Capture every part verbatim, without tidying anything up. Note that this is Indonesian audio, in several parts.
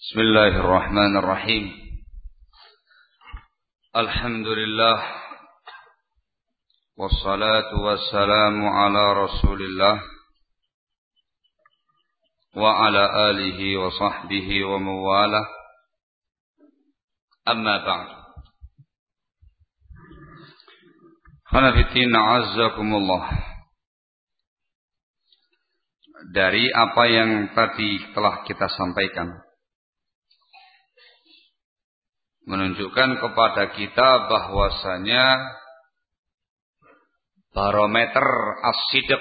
Bismillahirrahmanirrahim. Alhamdulillah. Wassalatu wassalamu ala Rasulillah wa ala alihi wa sahbihi wa mawalah. Amma ba'd. Hanafitin a'azzakumullah. Dari apa yang tadi telah kita sampaikan, menunjukkan kepada kita bahwasanya barometer as-sidq,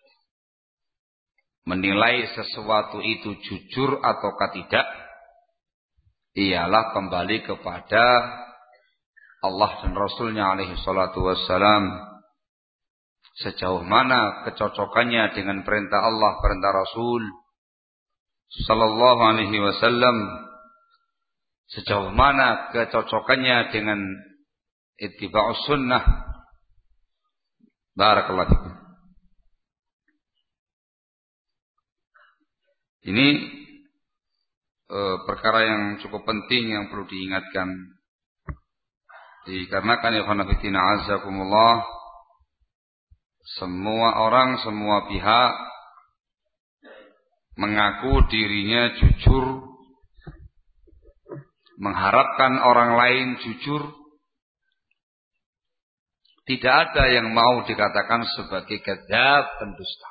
menilai sesuatu itu jujur ataukah tidak, ialah kembali kepada Allah dan Rasulnya alaihi salatu wassalam. Sejauh mana kecocokannya dengan perintah Allah, perintah Rasul sallallahu alaihi wasallam, sejauh mana kecocokannya dengan ittiba'us sunnah. Barakallahu fikum. Ini e, perkara yang cukup penting yang perlu diingatkan. Dikarenakan ya khonafidina azzakumullah, semua orang, semua pihak mengaku dirinya jujur, mengharapkan orang lain jujur. Tidak ada yang mau dikatakan sebagai kadzdzab, pendusta.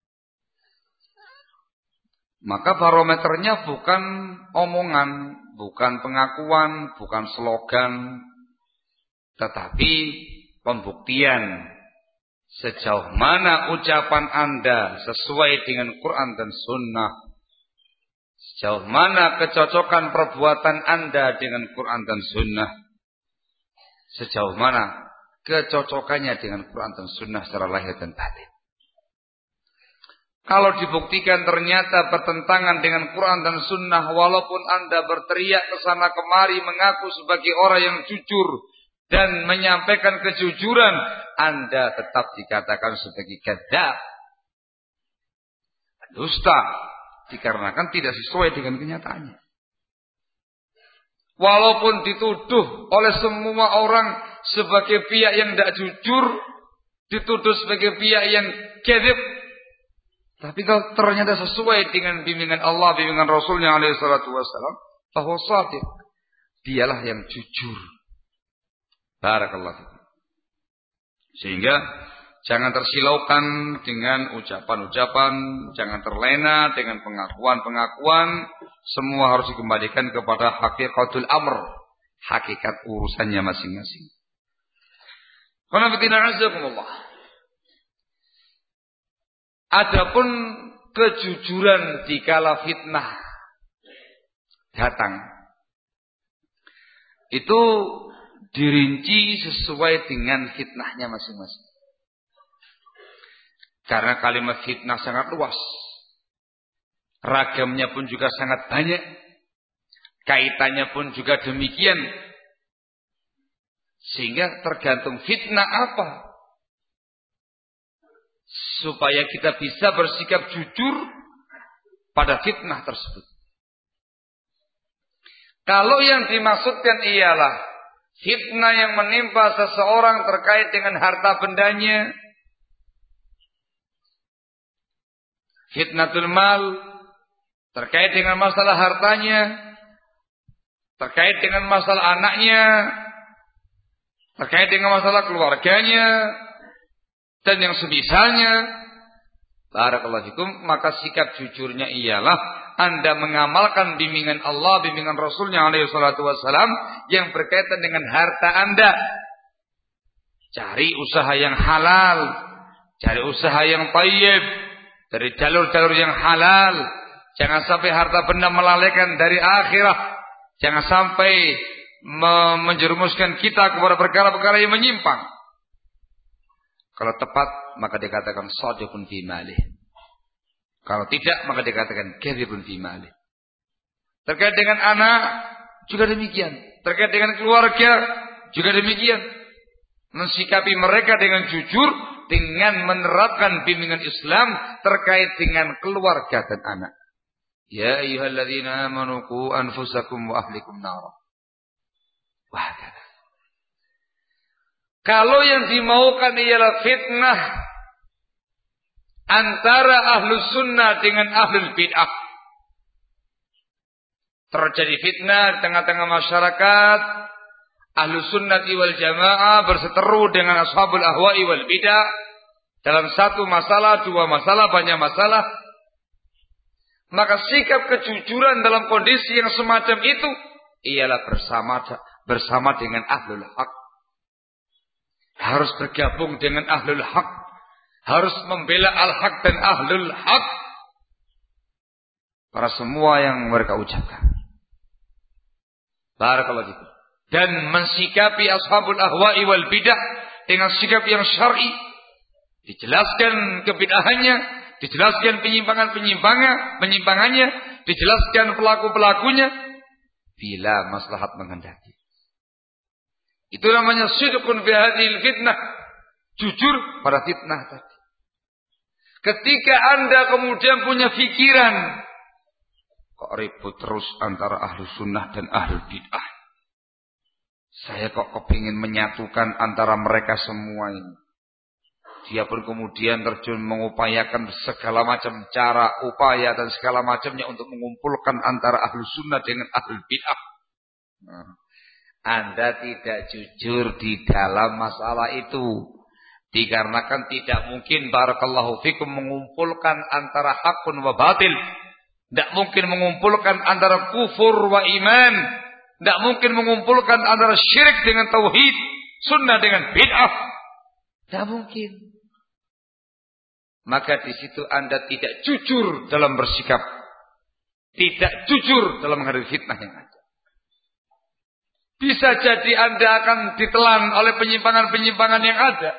Maka barometernya bukan omongan, bukan pengakuan, bukan slogan, tetapi pembuktian sejauh mana ucapan Anda sesuai dengan Quran dan Sunnah, sejauh mana kecocokan perbuatan Anda dengan Quran dan Sunnah, sejauh mana kecocokannya dengan Quran dan Sunnah secara lahir dan batin. Kalau dibuktikan ternyata bertentangan dengan Quran dan Sunnah, walaupun Anda berteriak ke sana kemari mengaku sebagai orang yang jujur dan menyampaikan kejujuran, Anda tetap dikatakan sebagai kadzdzab, dusta, dikarenakan tidak sesuai dengan kenyataannya. Walaupun dituduh oleh semua orang sebagai pihak yang tidak jujur, dituduh sebagai pihak yang kadzib, tapi kalau ternyata sesuai dengan bimbingan Allah, bimbingan Rasulnya alaihi salatu wassalam, bahwa shadiq, dialah yang jujur. Barakallahu fikum. Sehingga jangan tersilaukan dengan ucapan-ucapan, jangan terlena dengan pengakuan-pengakuan. Semua harus dikembalikan kepada hakikatul amr, hakikat urusannya masing-masing. Adapun kejujuran dikala fitnah datang, itu dirinci sesuai dengan fitnahnya masing-masing. Karena kalimat fitnah sangat luas, ragamnya pun juga sangat banyak, kaitannya pun juga demikian. Sehingga tergantung fitnah apa, supaya kita bisa bersikap jujur pada fitnah tersebut. Kalau yang dimaksudkan ialah fitnah yang menimpa seseorang terkait dengan harta bendanya, fitnatul mal, terkait dengan masalah hartanya, terkait dengan masalah anaknya, terkait dengan masalah keluarganya, dan yang semisalnya, barakallahu fikum, maka sikap jujurnya ialah Anda mengamalkan bimbingan Allah, bimbingan Rasulnya alaihi salatu wassalam yang berkaitan dengan harta Anda. Cari usaha yang halal, cari usaha yang thayyib, dari jalur-jalur yang halal. Jangan sampai harta benda melalaikan dari akhirat. Jangan sampai menjerumuskan kita kepada perkara-perkara yang menyimpang. Kalau tepat, maka dikatakan shadiqun fi malih. Kalau tidak, maka dikatakan kadzibun fi malih. Terkait dengan anak juga demikian. Terkait dengan keluarga juga demikian. Mensikapi mereka dengan jujur, dengan menerapkan bimbingan Islam terkait dengan keluarga dan anak. Ya ayyuhalladzina amanu qu anfusakum wa ahlikum nar. Wah. Kalau yang dimaukan ialah fitnah antara ahlus sunnah dengan ahlul bid'ah, terjadi fitnah di tengah-tengah masyarakat, ahlus sunnah wal jamaah berseteru dengan ashabul ahwa'i wal bid'ah dalam satu masalah, dua masalah, banyak masalah, maka sikap kejujuran dalam kondisi yang semacam itu ialah bersama bersama dengan ahlul haq. Harus bergabung dengan ahlul haq, harus membela al-haq dan ahlul haq. Para semua yang mereka ucapkan. Barakallahu fikum. Dan mensikapi ashabul ahwa'i wal bidah dengan sikap yang syar'i. Dijelaskan kebid'ahannya, dijelaskan penyimpangan-penyimpangan, penyimpangannya, dijelaskan pelaku-pelakunya bila maslahat menghendaki. Itu namanya sidqun fi hadhil fitnah. Jujur pada fitnah tadi. Ketika Anda kemudian punya pikiran, kok ribut terus antara ahlu sunnah dan ahlu bid'ah. Saya kok kepingin menyatukan antara mereka semua ini. Dia pun kemudian terjun mengupayakan segala macam cara, upaya dan segala macamnya untuk mengumpulkan antara ahlu sunnah dengan ahlu bid'ah. Nah, Anda tidak jujur di dalam masalah itu. Dikarenakan tidak mungkin barakallahu fikum mengumpulkan antara hakun wa batil. Tidak mungkin mengumpulkan antara kufur wa iman. Tidak mungkin mengumpulkan antara syirik dengan tauhid, sunnah dengan bid'ah. Tidak mungkin. Maka di situ Anda tidak jujur dalam bersikap. Tidak jujur dalam menghadapi fitnah yang ada. Bisa jadi Anda akan ditelan oleh penyimpangan-penyimpangan yang ada.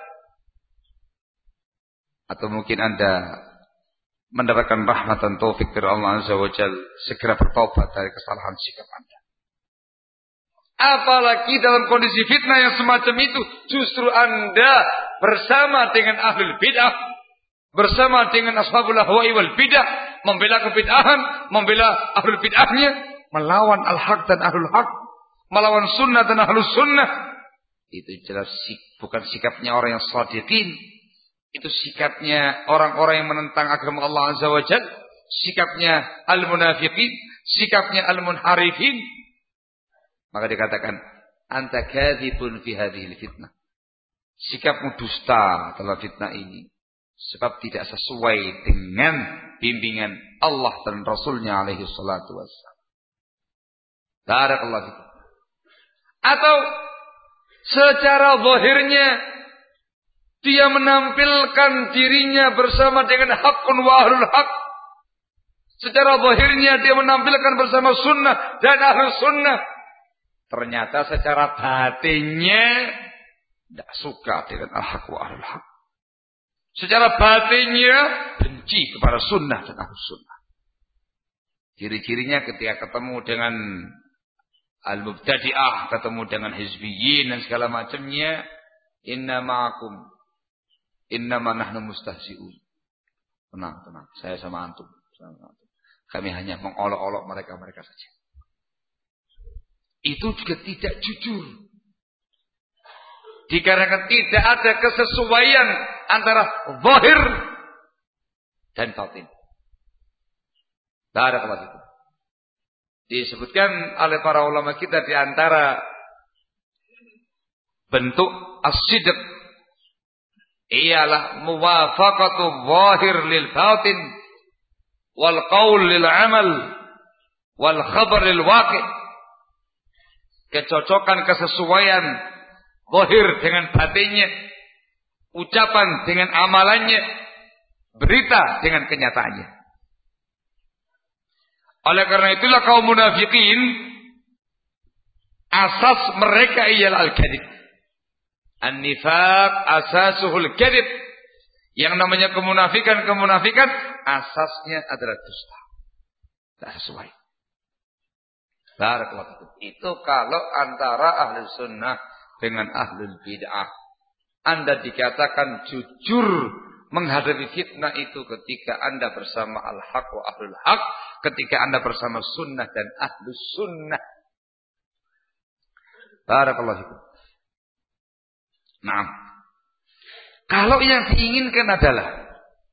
Atau mungkin Anda mendapatkan rahmat dan taufik dari Allah Azza wa Jalla, segera bertobat dari kesalahan sikap Anda. Apalagi dalam kondisi fitnah yang semacam itu, justru Anda bersama dengan ahlul bid'ah, bersama dengan ashabul ahwa'i wal bid'ah, membela kebid'ahan, membela ahlul bid'ahnya, melawan al-haq dan ahlul haq, melawan sunnah dan ahlus sunnah. Itu jelas bukan sikapnya orang yang shadiqin. Itu sikapnya orang-orang yang menentang agama Allah Azza wa Jalla, sikapnya al-munafiqin, sikapnya al-munharifin. Maka dikatakan anta kadzibun fi hadhil fitnah. Sikapmu dusta dalam fitnah ini sebab tidak sesuai dengan bimbingan Allah dan Rasulnya alaihi salatu wassalam. Barakallahu fikum. Atau secara zahirnya dia menampilkan dirinya bersama dengan haqqun wa ahlul haq. Secara zahirnya dia menampilkan bersama sunnah dan ahlus sunnah. Ternyata secara batinnya tidak suka dengan al-haq wa ahlul haq. Secara batinnya benci kepada sunnah dan ahlus sunnah. Ciri-cirinya ketika ketemu dengan al-mubtadi'ah, ketemu dengan hizbiyyin dan segala macamnya, inna ma'akum innama nahnu mustahzi'un. Tenang, tenang. Saya sama antum. Sama antum. Kami hanya mengolok-olok mereka-mereka saja. Itu juga tidak jujur. Dikarenakan tidak ada kesesuaian antara zahir dan batin. Barakallahu fikum. Disebutkan oleh para ulama kita di antara bentuk as-sidq ialah muwafaqatu zahir lil batin wal qaul lil amal wal khabar lil waqi'. Kecocokan, kesesuaian zahir dengan batinnya, ucapan dengan amalannya, berita dengan kenyataannya. Oleh karena itulah kaum munafikin asas mereka ialah al-kadhib. An-nifaq asasuhul kadhib. Yang namanya kemunafikan-kemunafikan asasnya adalah dusta. Tidak sesuai. Barakallahu. Itu kalau antara ahli sunnah dengan ahlul bid'ah. Anda dikatakan jujur menghadapi fitnah itu ketika Anda bersama al-haq wa ahlul haq. ketika Anda bersama sunnah dan ahlus sunnah. Barakallahu fikum. Nah, kalau yang diinginkan adalah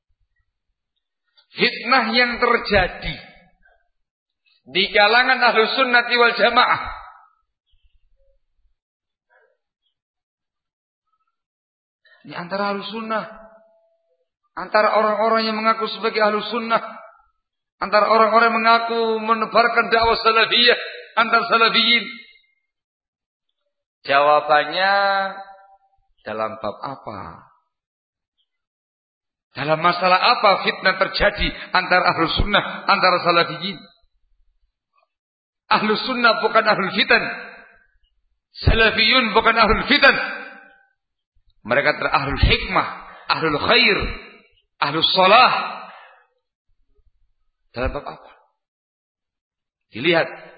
fitnah yang terjadi di kalangan ahlus sunnati wal jamaah, ini antara ahlus sunnah, antara orang-orang yang mengaku sebagai ahlus sunnah, antara orang-orang yang mengaku menebarkan dakwah salafiyah, antar salafiyin. Jawabannya dalam bab apa? Dalam masalah apa fitnah terjadi antara ahlus sunnah, antara salafiyin? Ahlus sunnah bukan ahlul fitan, salafiyun bukan ahlul fitan. Mereka adalah ahlul hikmah, ahlul khair, ahlus salah. Dalam bab apa? Dilihat.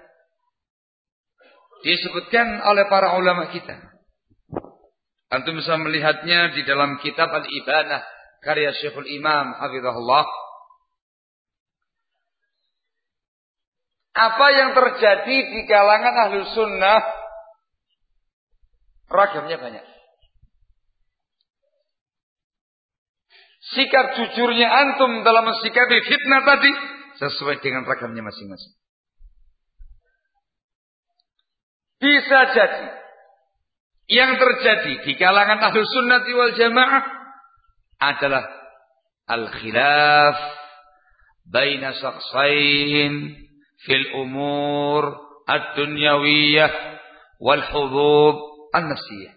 Disebutkan oleh para ulama kita. Antum bisa melihatnya di dalam kitab Al-Ibanah karya Syekhul Imam hafizahullah. Apa yang terjadi di kalangan ahlus sunnah ragamnya banyak. Sikap jujurnya antum dalam mensikapi fitnah tadi sesuai dengan ragamnya masing-masing. Bisa jadi yang terjadi di kalangan ahlus sunnati wal jamaah adalah al-khilaf baina shakhsain fil umur ad-dunyawiyah wal hudud an-nafsiyah.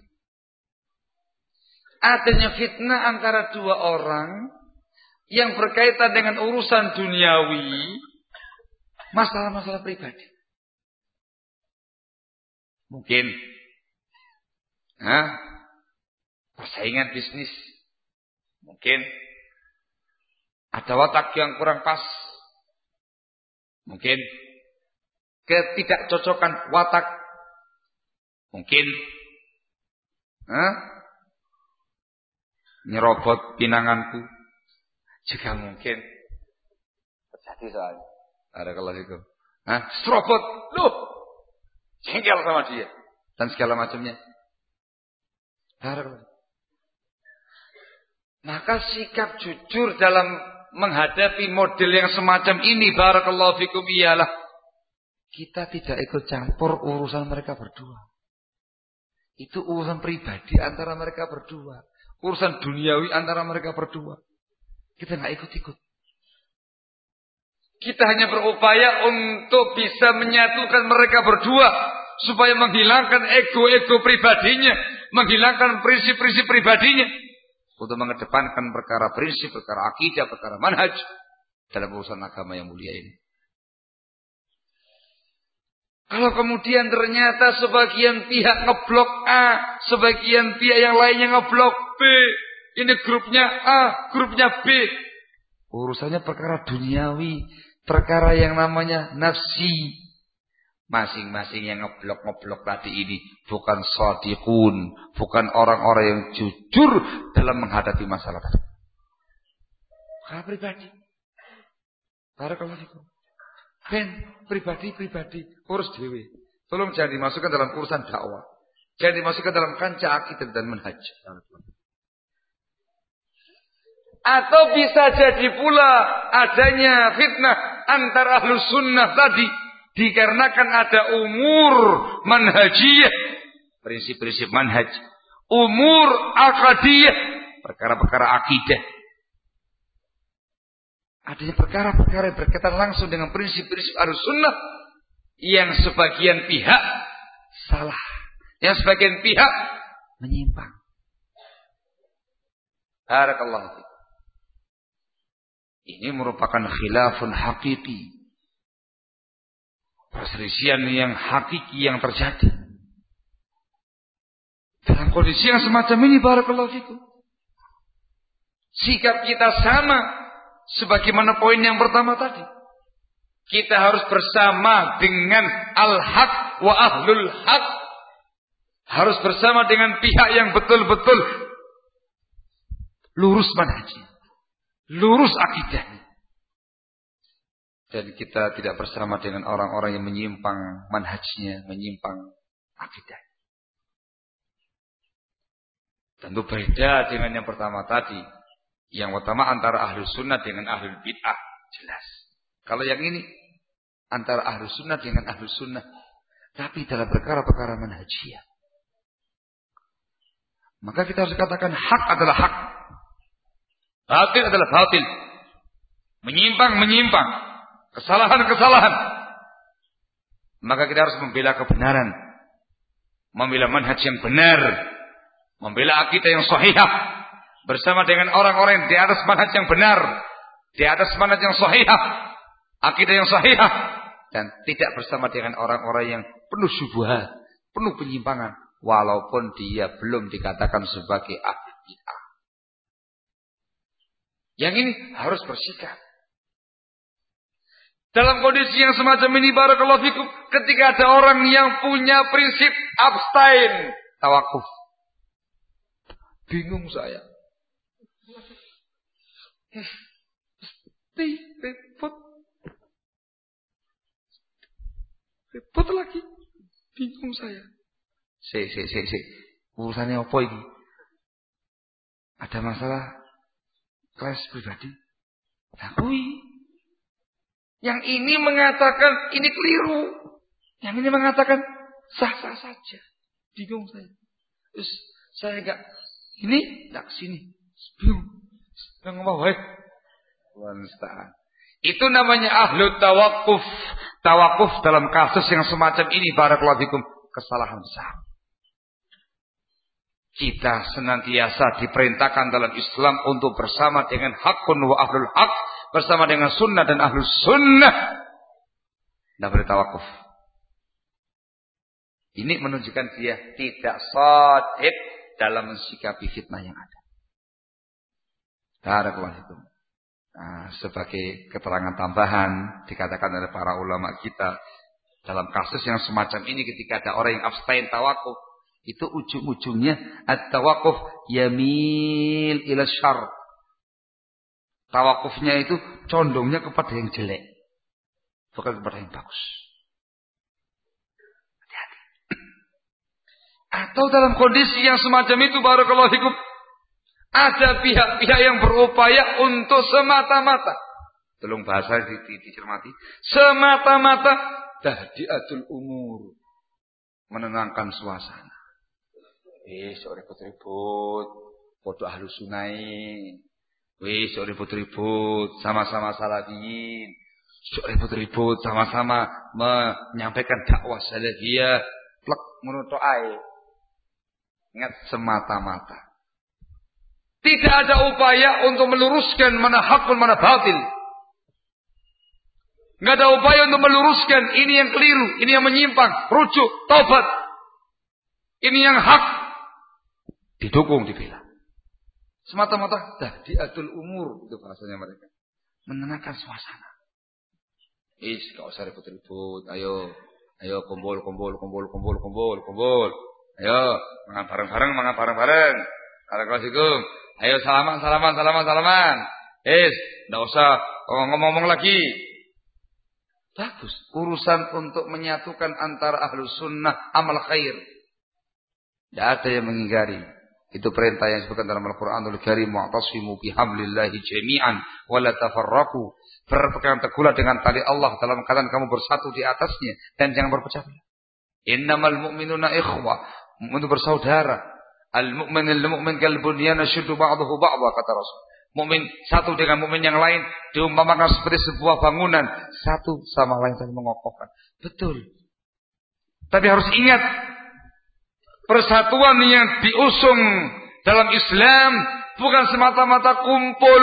Adanya fitnah antara dua orang yang berkaitan dengan urusan duniawi, masalah-masalah pribadi. Mungkin nah, persaingan bisnis. Mungkin ada watak yang kurang pas. Mungkin ketidakcocokan watak. Mungkin nah, nyerobot pinanganku. Juga mungkin terjadi soalnya. Ada kalau itu. Hah? Serobot. Loh. Jengkel sama dia. Dan segala macamnya. Maka sikap jujur dalam menghadapi model yang semacam ini, barakallahu fikum, ialah kita tidak ikut campur urusan mereka berdua. Itu urusan pribadi antara mereka berdua. Urusan duniawi antara mereka berdua. Kita nggak ikut-ikut. Kita hanya berupaya untuk bisa menyatukan mereka berdua supaya menghilangkan ego-ego pribadinya, menghilangkan prinsip-prinsip pribadinya, untuk mengedepankan perkara prinsip, perkara akidah, perkara manhaj dalam urusan agama yang mulia ini. Kalau kemudian ternyata sebagian pihak ngeblok A, sebagian pihak yang lainnya ngeblok B, ini grupnya A, grupnya B, urusannya perkara duniawi, perkara yang namanya nafsi. Masing-masing yang ngeblok-ngeblok tadi ini bukan shadiqun, bukan orang-orang yang jujur dalam menghadapi masalah tadi. Karena pribadi. Barakallahu fikum. Ben, pribadi-pribadi, urus dewe. Tolong jangan dimasukkan dalam urusan dakwah. Jangan dimasukkan dalam kancah akidah dan manhaj. Atau bisa jadi pula adanya fitnah antara ahlus sunnah tadi dikarenakan ada umur manhajiyah, prinsip-prinsip manhaj, umur akadiyah, perkara-perkara akidah. Adanya perkara-perkara yang berkaitan langsung dengan prinsip-prinsip ahlus sunnah yang sebagian pihak salah, yang sebagian pihak menyimpang. Barakallahu fiik. Ini merupakan khilafun hakiki. Perselisihan yang hakiki yang terjadi. Dalam kondisi yang semacam ini, barakallahu fikum, sikap kita sama sebagaimana poin yang pertama tadi. Kita harus bersama dengan al-haq wa ahlul haq. Harus bersama dengan pihak yang betul-betul lurus manhajnya, lurus akidahnya. Dan kita tidak bersama dengan orang-orang yang menyimpang manhajnya, menyimpang akidah. Tentu beda dengan yang pertama tadi. Yang pertama antara ahlus sunnah dengan ahlul bid'ah. Jelas. Kalau yang ini antara ahlus sunnah dengan ahlus sunnah. Tapi dalam perkara-perkara manhajiyah. Maka kita harus katakan hak adalah hak. Batil adalah batil. Menyimpang, menyimpang. Kesalahan, kesalahan. Maka kita harus membela kebenaran. Membela manhaj yang benar. Membela akidah yang sahihah. Bersama dengan orang-orang yang di atas manhaj yang benar. Di atas manhaj yang sahihah. Akidah yang sahihah. Dan tidak bersama dengan orang-orang yang penuh syubhat. Penuh penyimpangan. Walaupun dia belum dikatakan sebagai ahli bid'ah. Yang ini harus bersikap. Dalam kondisi yang semacam ini, barakallahu fikum, ketika ada orang yang punya prinsip abstain, tawakuf. Bingung saya. Repot. Repot lagi. Bingung saya. Si, si, si, si. Urusannya apa ini? Ada masalah kelas pribadi. Takui. Yang ini mengatakan ini keliru. Yang ini mengatakan sah-sah saja. Bingung saya. Terus saya enggak ini enggak kesini. Bingung. Enggak ngomong baik. Itu namanya ahlu tawakuf. Tawakuf dalam kasus yang semacam ini, barakallahu fikum, kesalahan besar. Kita senantiasa diperintahkan dalam Islam untuk bersama dengan hakun wa ahlul haq. Bersama dengan sunnah dan ahlus sunnah. Tidak boleh tawakuf. Ini menunjukkan dia tidak shadiq dalam mensikapi fitnah yang ada. Barakallahu fikum. Nah, sebagai keterangan tambahan dikatakan oleh para ulama kita dalam kasus yang semacam ini, ketika ada orang yang abstain tawakuf, itu ujung-ujungnya at-tawakuf yamil ila syarr. Tawakufnya itu condongnya kepada yang jelek, bukan kepada yang bagus. Hati-hati. Atau dalam kondisi yang semacam itu, barakallahu fikum, ada pihak-pihak yang berupaya untuk semata-mata, tolong bahasa dicermati, semata-mata tahdiatul umur, menenangkan suasana. Eh, sore ribut-ribut, podo ahlus sunai. Wis ribut-ribut, sama-sama salafiyin. Ribut-ribut, sama-sama menyampaikan dakwah salafiyah. Plek ngono tok ae. Ingat, semata-mata. Tidak ada upaya untuk meluruskan mana hakun mana batil. Enggak ada upaya untuk meluruskan ini yang keliru, ini yang menyimpang, rujuk, taubat. Ini yang hak. Didukung, dibela. Semata-mata tahdiatul umur, itu bahasanya mereka. Menenangkan suasana. Is, enggak usah ribut-ribut. Ayo, ayo kumpul, kumpul, kumpul, kumpul, kumpul, kumpul. Ayo, makan bareng-bareng, makan bareng-bareng. Assalamualaikum. Ayo salaman, salaman, salaman, salaman. Is, enggak usah ngomong-ngomong lagi. Bagus. Urusan untuk menyatukan antara ahlus sunnah, amal khair. Tidak ada yang mengingkari. Itu perintah yang disebutkan dalam Al-Quranul Karim. Mu'tasimu bihablillahi jami'an wa la tafarraqu. Berpegang teguhlah dengan tali Allah dalam keadaan kamu bersatu di atasnya dan jangan berpecah belah. Innamal mu'minuna ikhwah. Mu'min bersaudara. Al-mu'min al-mu'min kal bunyan yashuddu ba'dahu ba'dha, kata Rasul. Mukmin satu dengan mukmin yang lain diumpamakan seperti sebuah bangunan, satu sama lain saling mengokohkan. Betul. Tapi harus ingat, persatuan yang diusung dalam Islam bukan semata-mata kumpul,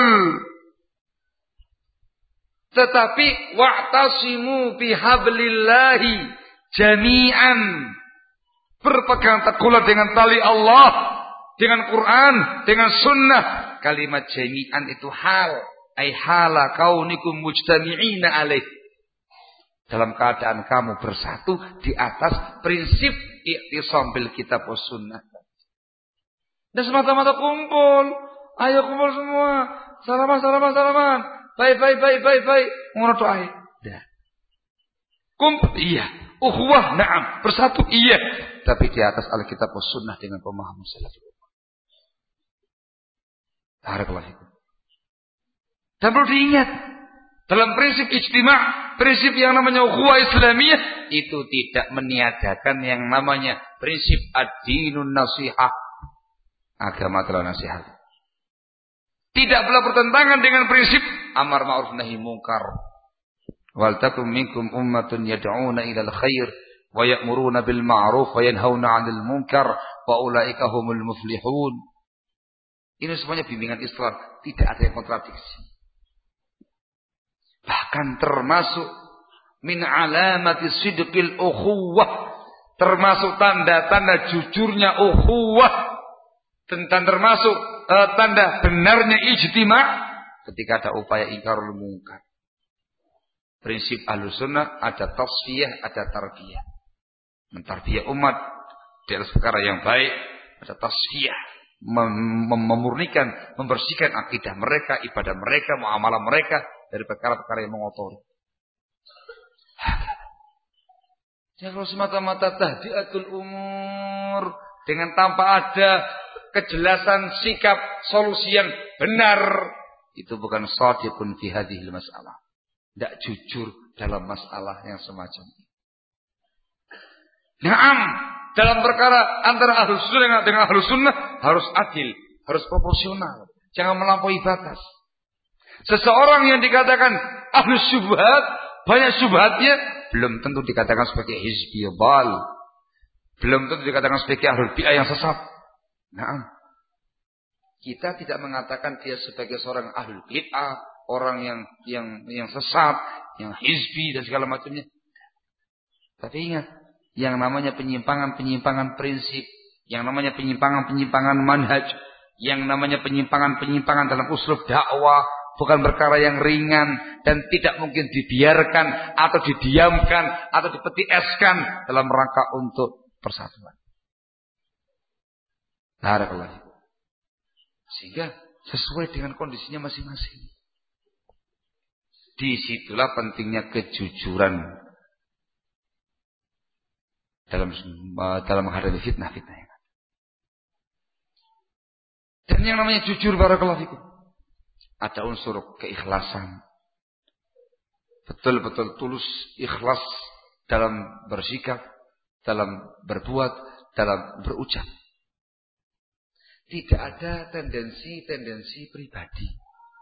tetapi wa'tasimu bihablillahi jami'an. Berpegang teguhlah dengan tali Allah, dengan Quran, dengan sunnah. Kalimat jami'an itu hal, ay hala kaunikum mujtami'ina alaih. Dalam keadaan kamu bersatu di atas prinsip i'tisam bil kitab was sunnah. Dan semata-mata kumpul. Ayo kumpul semua. Salaman, salaman, salaman. Baik, baik, baik, baik, baik. Ngono tok ae. Kumpul, iya. Ukhuwah, na'am. Bersatu, iya. Tapi di atas Alkitab dan Sunnah dengan pemahaman salafus ummah. Barakallahu fikum. Dan perlu diingat, dalam prinsip ijtima', prinsip yang namanya ukhuwah Islamiyah, itu tidak meniadakan yang namanya prinsip ad-dinun nasihah. Agama telah nasihat. Tidak pula bertentangan dengan prinsip amar ma'ruf nahi munkar. Wal takum minkum ummatun yad'una ilal khair wa ya'muruna bil ma'ruf wa yanhauna 'anil munkar wa ulaika humul muflihun. Ini semuanya bimbingan Islam, tidak ada yang kontradiksi. Bahkan termasuk min alamati sidqil ukhuwah, termasuk tanda-tanda jujurnya ukhuwah, dan termasuk uh, tanda benarnya ijtima' ketika ada upaya ingkarul munkar. Prinsip Ahlussunnah ada tasfiyah, ada tarbiyah. Mentarbiyah umat di atas perkara yang baik, ada tasfiyah, mem mem memurnikan, membersihkan akidah mereka, ibadah mereka, muamalah mereka dari perkara-perkara yang mengotori. Jangan kalau semata-mata tahdiatul umur dengan tanpa ada kejelasan sikap solusi yang benar, itu bukan shadiqun fi hadhil masalah. Tidak jujur dalam masalah yang semacam ini. Naam, dalam perkara antara ahlus sunnah dengan ahlus sunnah harus adil, harus proporsional, jangan melampaui batas. Seseorang yang dikatakan ahlus syubhat, banyak syubhatnya, belum tentu dikatakan sebagai hizbi bal, belum tentu dikatakan sebagai ahlul bid'ah yang sesat. Naam, kita tidak mengatakan dia sebagai seorang ahlul bid'ah, orang yang yang yang sesat, yang hizbi dan segala macamnya. Tapi ingat, yang namanya penyimpangan-penyimpangan prinsip, yang namanya penyimpangan-penyimpangan manhaj, yang namanya penyimpangan-penyimpangan dalam uslub dakwah, bukan perkara yang ringan dan tidak mungkin dibiarkan atau didiamkan atau dipeti eskan dalam rangka untuk persatuan. Barakallahu. Sehingga sesuai dengan kondisinya masing-masing. Disitulah pentingnya kejujuran dalam dalam menghadapi fitnah-fitnah yang ada. Dan yang namanya jujur, barakallahu fikum, ada unsur keikhlasan. Betul-betul tulus, ikhlas dalam bersikap, dalam berbuat, dalam berucap. Tidak ada tendensi-tendensi pribadi.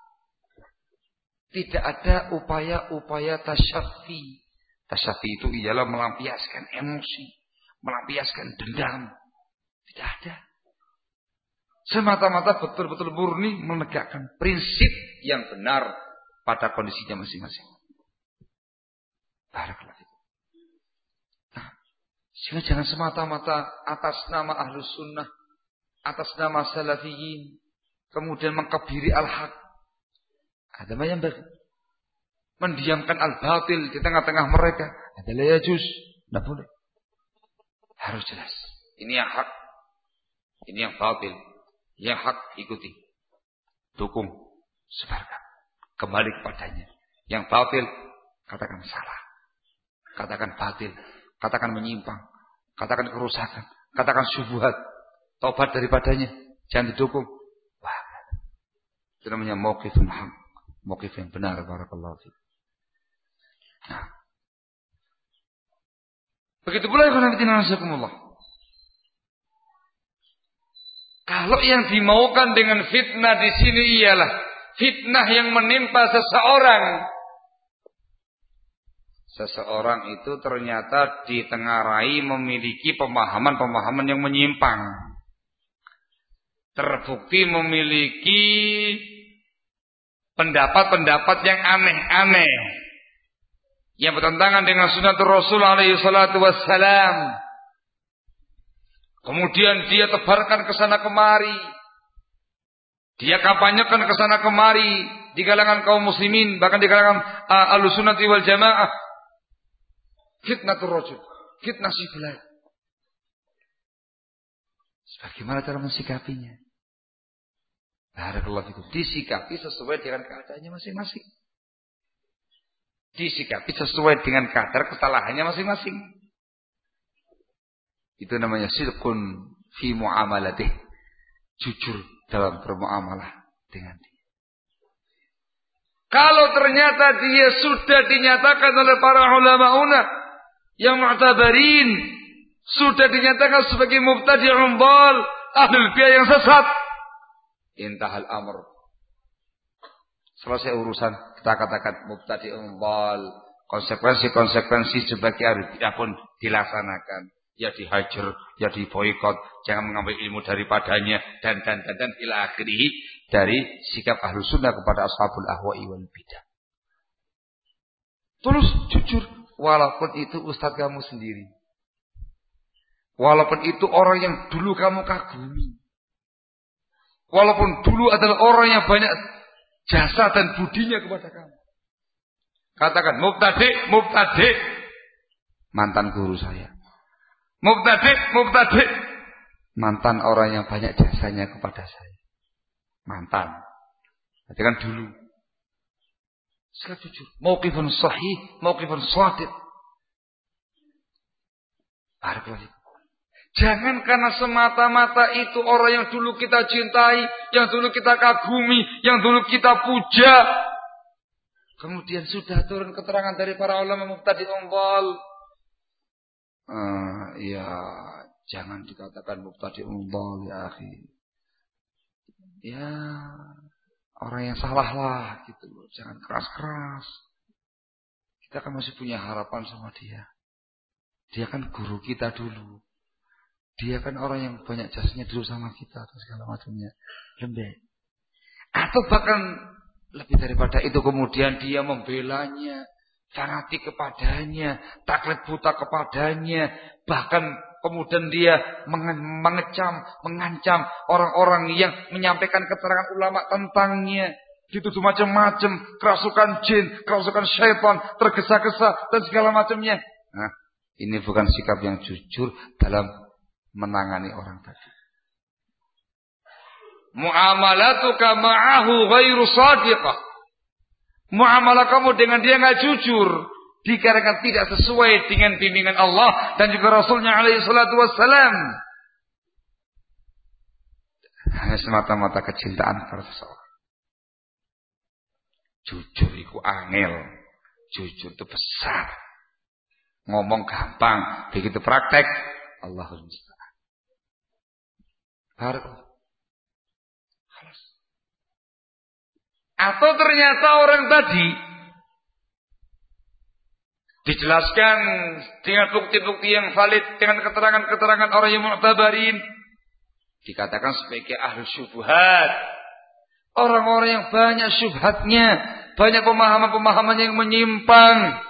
Tidak ada upaya-upaya tasyafi. Tasyafi itu ialah melampiaskan emosi, melampiaskan dendam. Tidak ada. Semata-mata betul-betul murni menegakkan prinsip yang benar pada kondisinya masing-masing. Barakallahu fikum. Nah, sehingga jangan semata-mata atas nama Ahlus Sunnah, atas nama Salafiyin, kemudian mengkabiri al-haq. Ada yang mendiamkan al-batil di tengah-tengah mereka. Ada la yajuz, tidak boleh. Harus jelas. Ini yang hak, ini yang batil. Yang hak ikuti, dukung, sebarkan, kembali kepadanya. Yang batil katakan salah, katakan batil, katakan menyimpang, katakan kerusakan, katakan syubhat, taubat daripadanya, jangan didukung. Wah, itu namanya mauqifun haq. Mauqif yang benar, barakallahu fiik. Nah, begitu pula ya khonafidina nasakumullah. Kalau yang dimaukan dengan fitnah di sini ialah fitnah yang menimpa seseorang. Seseorang itu ternyata ditengarai memiliki pemahaman-pemahaman yang menyimpang. Terbukti memiliki pendapat-pendapat yang aneh-aneh, yang bertentangan dengan sunnatul Rasul alaihi salatu wassalam. Kemudian dia tebarkan ke sana kemari, dia kampanyekan ke sana kemari di kalangan kaum muslimin, bahkan di kalangan uh, Ahlussunnati wal Jamaah. Fitnatul rajul, fitnah si fulan. Bagaimana cara mensikapinya? Barakallahu fikum. Disikapi sesuai dengan keadaannya masing-masing. Disikapi sesuai dengan kadar kesalahannya masing-masing. Itu namanya sidqun fi muamalatih. Jujur dalam bermuamalah dengan dia. Kalau ternyata dia sudah dinyatakan oleh para ulamauna yang mu'tabarin, sudah dinyatakan sebagai mubtadi'un dhal, ahlul bid'ah yang sesat, intahal amr. Selesai urusan, kita katakan mubtadi'un dhal, konsekuensi-konsekuensi sebagai ahli bid'ah pun dilaksanakan. Ya dihajar, ya diboikot, jangan mengambil ilmu daripadanya, dan dan dan dan ila akhirih, dari sikap ahlu sunnah kepada ashabul ahwa'i wal bid'ah. Terus jujur, walaupun itu ustadz kamu sendiri, walaupun itu orang yang dulu kamu kagumi, walaupun dulu adalah orang yang banyak jasa dan budinya kepada kamu. Katakan mubtadi', mubtadi', mantan guru saya. Mubtadi', mubtadi', mantan orang yang banyak jasanya kepada saya. Mantan. Berarti kan dulu. Sekali jujur. Mauqifun sahih, mauqifun shadiq. Barakallahu. Jangan karena semata-mata itu orang yang dulu kita cintai, yang dulu kita kagumi, yang dulu kita puja, kemudian sudah turun keterangan dari para ulama mubtadi'un dhal. Uh, ya, jangan dikatakan mubtadi'un dhal ya akhi. Ya, orang yang salah lah gitu loh. Jangan keras-keras. Kita kan masih punya harapan sama dia. Dia kan guru kita dulu. Dia kan orang yang banyak jasanya dulu sama kita atau segala macamnya. Lembek. Atau bahkan lebih daripada itu kemudian dia membelanya, fanatik kepadanya, taklid buta kepadanya, bahkan kemudian dia mengecam, mengancam orang-orang yang menyampaikan keterangan ulama tentangnya. Dituduh macam-macam, kerasukan jin, kerasukan syaitan, tergesa-gesa dan segala macamnya. Nah, ini bukan sikap yang jujur dalam menangani orang tadi. Muamalatuka ma'ahu ghairu shadiqah. Muamalah kamu dengan dia enggak jujur, dikarenakan tidak sesuai dengan bimbingan Allah dan juga Rasulnya alaihi salatu wassalam. Hanya semata-mata kecintaan kepada seseorang. Jujur itu angel. Jujur itu besar. Ngomong gampang, begitu praktek Allahul musta'an. Barakallahu. Khalas. Atau ternyata orang tadi dijelaskan dengan bukti-bukti yang valid, dengan keterangan-keterangan orang yang mu'tabarin, dikatakan sebagai ahli syubhat, orang-orang yang banyak syubhatnya, banyak pemahaman-pemahaman yang menyimpang,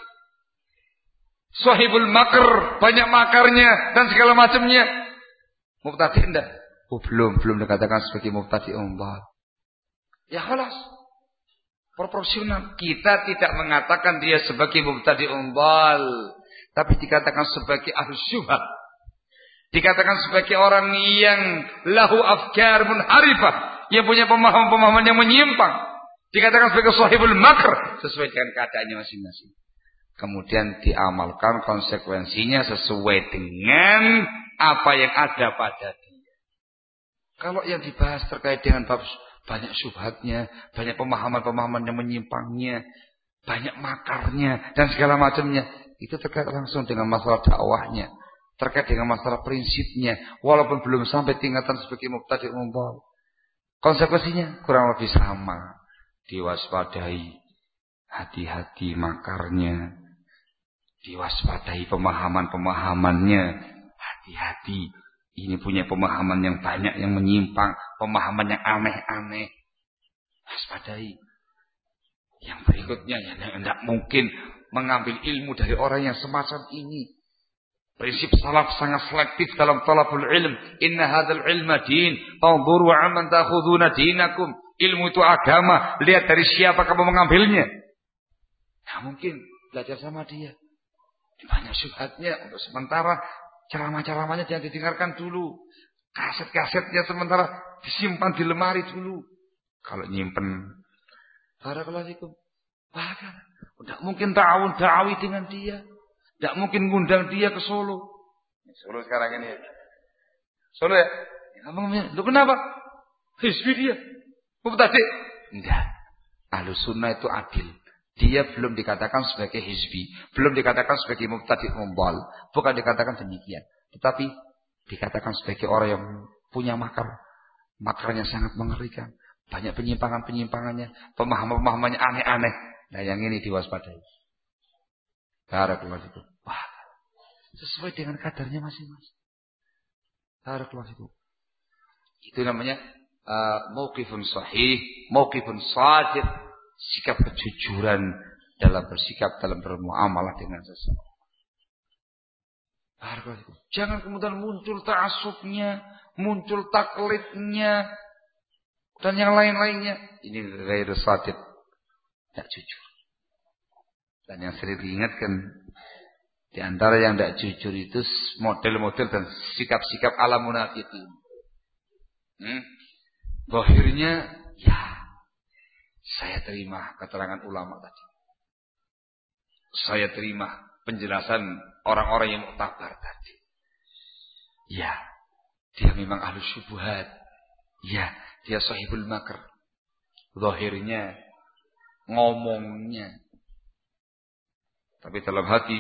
sahibul makr, banyak makarnya dan segala macamnya. Mubtadi' enggak? Oh, belum, belum dikatakan sebagai mubtadi'un dhal. Ya khalas. Proporsional. Kita tidak mengatakan dia sebagai mubtadi'un dhal, tapi dikatakan sebagai ahli syubhat. Dikatakan sebagai orang yang lahu afkar munharifah, yang punya pemahaman-pemahaman yang menyimpang. Dikatakan sebagai sahibul makr, sesuai dengan keadaannya masing-masing. Kemudian diamalkan konsekuensinya sesuai dengan apa yang ada pada dia. Kalau yang dibahas terkait dengan bab banyak syubhatnya, banyak pemahaman-pemahaman yang menyimpangnya, banyak makarnya dan segala macamnya, itu terkait langsung dengan masalah dakwahnya, terkait dengan masalah prinsipnya, walaupun belum sampai tingkatan sebagai mubtadi'un dhal. Konsekuensinya kurang lebih sama. Diwaspadai, hati-hati makarnya, diwaspadai pemahaman-pemahamannya, hati-hati. Ini punya pemahaman yang banyak yang menyimpang, pemahaman yang aneh-aneh. Waspadai. Yang berikutnya ya tidak mungkin mengambil ilmu dari orang yang semacam ini. Prinsip salaf sangat selektif dalam talabul ilm. Inna hadzal ilma din, fanzuru 'amman ta'khuduna dinakum. Ilmu itu agama, lihat dari siapa kamu mengambilnya. Nah, mungkin belajar sama dia. Banyak syubhatnya untuk sementara. Ceramah-ceramahnya jangan didengarkan dulu. Kaset-kasetnya sementara disimpan di lemari dulu. Kalau nyimpen, barakallahu fikum. Bahkan Tidak mungkin ta'awun da'awi dengan dia. Tidak mungkin ngundang dia ke Solo. Solo sekarang ini ya. Solo ya? Lu kenapa? Hizbi dia. Mubtadi'. Enggak. Ahlus sunnah itu adil. Dia belum dikatakan sebagai hizbi. Belum dikatakan sebagai mubtadi' mumbal. Bukan dikatakan demikian. Tetapi dikatakan sebagai orang yang punya makar. Makarnya sangat mengerikan. Banyak penyimpangan-penyimpangannya. Pemahaman-pemahamannya aneh-aneh. Nah yang ini diwaspadai. Barakallahu fikum. Wah, sesuai dengan kadarnya masing-masing. Barakallahu fikum. Itu namanya uh, mauqifun sahih, mauqifun shadiq, sikap kejujuran dalam bersikap, dalam bermuamalah dengan seseorang. Barakallahu fikum. Jangan kemudian muncul ta'assubnya, muncul taklidnya dan yang lain-lainnya. Ini ghairu shadiq. Tidak jujur. Dan yang sering diingatkan, di antara yang tidak jujur itu model-model dan sikap-sikap ala munafiqin. Hmm? Zahirnya, ya, saya terima keterangan ulama tadi. Saya terima penjelasan orang-orang yang muktabar tadi. Ya, dia memang ahlus syubhat. Ya, dia sahibul makr. Zahirnya, ngomongnya, tapi dalam hati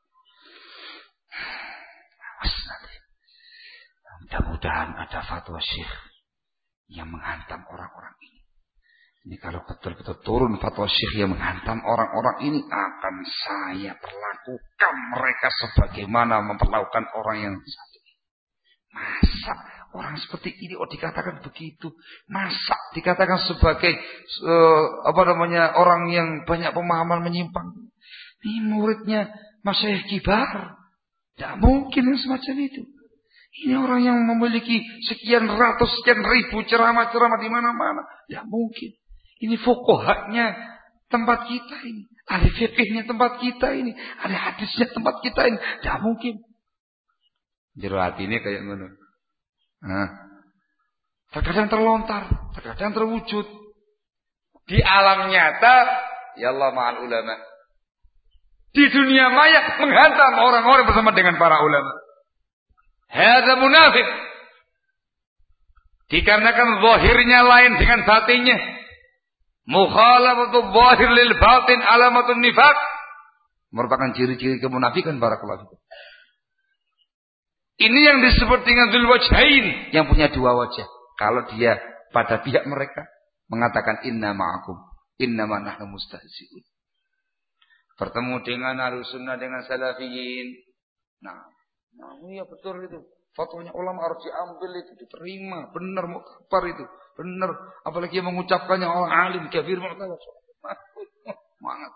awas nanti. Mudah-mudahan ada fatwa syekh yang menghantam orang-orang ini. Ini kalau betul-betul turun fatwa syekh yang menghantam orang-orang ini, akan saya perlakukan mereka sebagaimana memperlakukan orang yang satu ini. Masa orang seperti ini oh dikatakan begitu? Masa dikatakan sebagai uh, apa namanya orang yang banyak pemahaman menyimpang? Ini muridnya Masyayikh kibar. Tidak mungkin yang semacam itu. Ini orang yang memiliki sekian ratus, sekian ribu ceramah-ceramah di mana-mana. Tidak mungkin. Ini fuqahanya tempat kita ini. Ahli fikihnya tempat kita ini. Ahli hadisnya tempat kita ini. Tidak mungkin. Jero hati ini kayak mana? Nah, terkadang terlontar, terkadang terwujud. Di alam nyata, ya Allah ma'al ulama. Di dunia maya menghantam orang-orang bersama dengan para ulama. Hadza munafik. Dikarenakan zahirnya lain dengan batinnya. Mukhalafatu zahir lil batin alamatun nifaq. Merupakan ciri-ciri kemunafikan barakallahu fikum. Ini yang disebut dengan dzul wajhain, yang punya dua wajah. Kalau dia pada pihak mereka mengatakan inna ma'akum, inna ma nahnu mustahzi'un. Bertemu dengan Ahlussunnah dengan Salafiyin. Nah, nah iya betul itu. Fatwanya ulama harus diambil itu, diterima, benar muktabar itu, benar. Apalagi yang mengucapkannya orang alim kafir mu'tabar. Semangat.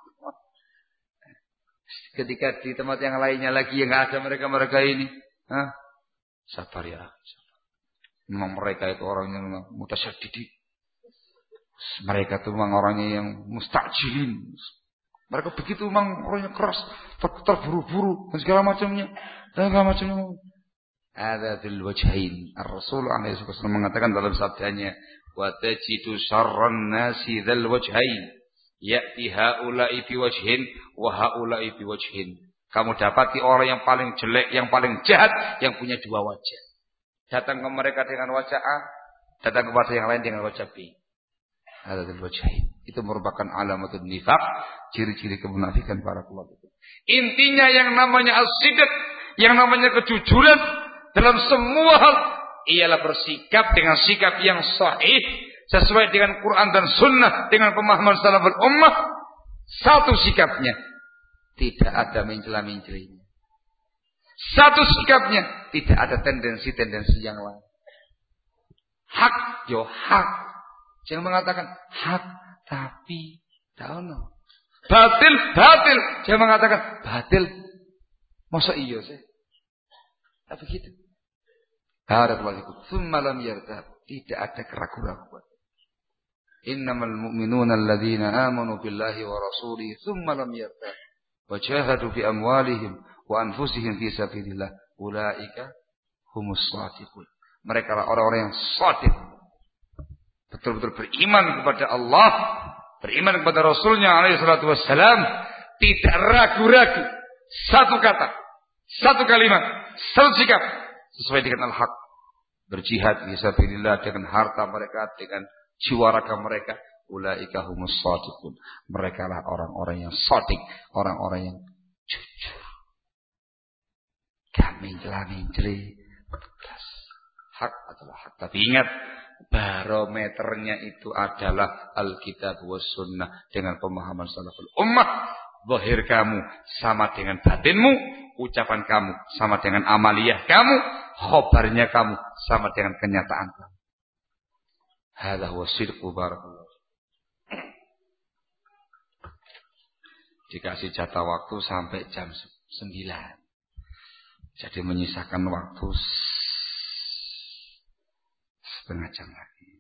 Ketika di tempat yang lainnya lagi yang enggak ada mereka-mereka ini, hah? Sabar ya, sabar. Memang mereka itu orangnya memang mutasyadidin. Mereka itu memang orangnya yang mustajilin. Mereka begitu memang orangnya keras, ter terburu-buru dan segala macamnya, dan segala macamnya. Ada dzul wajhain. Ar-Rasul alaihi wasallam mengatakan dalam sabdanya, "Wa tajidu syarran nasi dzul wajhain, ya'ti haula'i bi wajhin wa haula'i bi wajhin." Kamu dapati orang yang paling jelek, yang paling jahat, yang punya dua wajah. Datang ke mereka dengan wajah A, datang kepada yang lain dengan wajah B. Ada dzul wajhain. Itu merupakan alamatun nifaq, ciri-ciri kemunafikan para kelompok. Intinya yang namanya as-sidq, yang namanya kejujuran dalam semua hal ialah bersikap dengan sikap yang sahih sesuai dengan Quran dan Sunnah, dengan pemahaman salaful ummah. Satu sikapnya, tidak ada mencela-mencelinya. Satu sikapnya, tidak ada tendensi-tendensi yang lain. Hak, yo hak. Jangan mengatakan hak tapi tahu. Batil, batil. Jangan mengatakan batil. Masa iya sih? Tak begitu. Barakallahu tsumma lam yartab. Tidak ada keraguan-keraguan. Innamal mu'minuna alladzina amanu billahi wa rasulihi tsumma lam yartab. Wa jahadu fi amwalihim wa anfusihim fi sabilillah. Ulaika humus shadiqun. Mereka adalah orang-orang yang shadiq. Betul-betul beriman kepada Allah, beriman kepada Rasulnya alaihi salatu wassalam, tidak ragu-ragu, satu kata, satu kalimat, satu sikap sesuai dengan al-haq. Berjihad fisabilillah dengan harta mereka, dengan jiwa raga mereka. Ulaika humus shadiqun. Mereka lah orang-orang yang shadiq, orang-orang yang jujur. Kami mencela-mencela. Hak adalah hak. Tapi ingat, barometernya itu adalah Alkitab was sunnah dengan pemahaman salaful ummah. Zahir kamu sama dengan batinmu, ucapan kamu sama dengan amaliyah kamu, khobarnya kamu sama dengan kenyataan kamu. Hadza huwa sidqu barakallahu. Dikasih jatah waktu sampai jam sembilan. Jadi menyisakan waktu setengah jam lagi.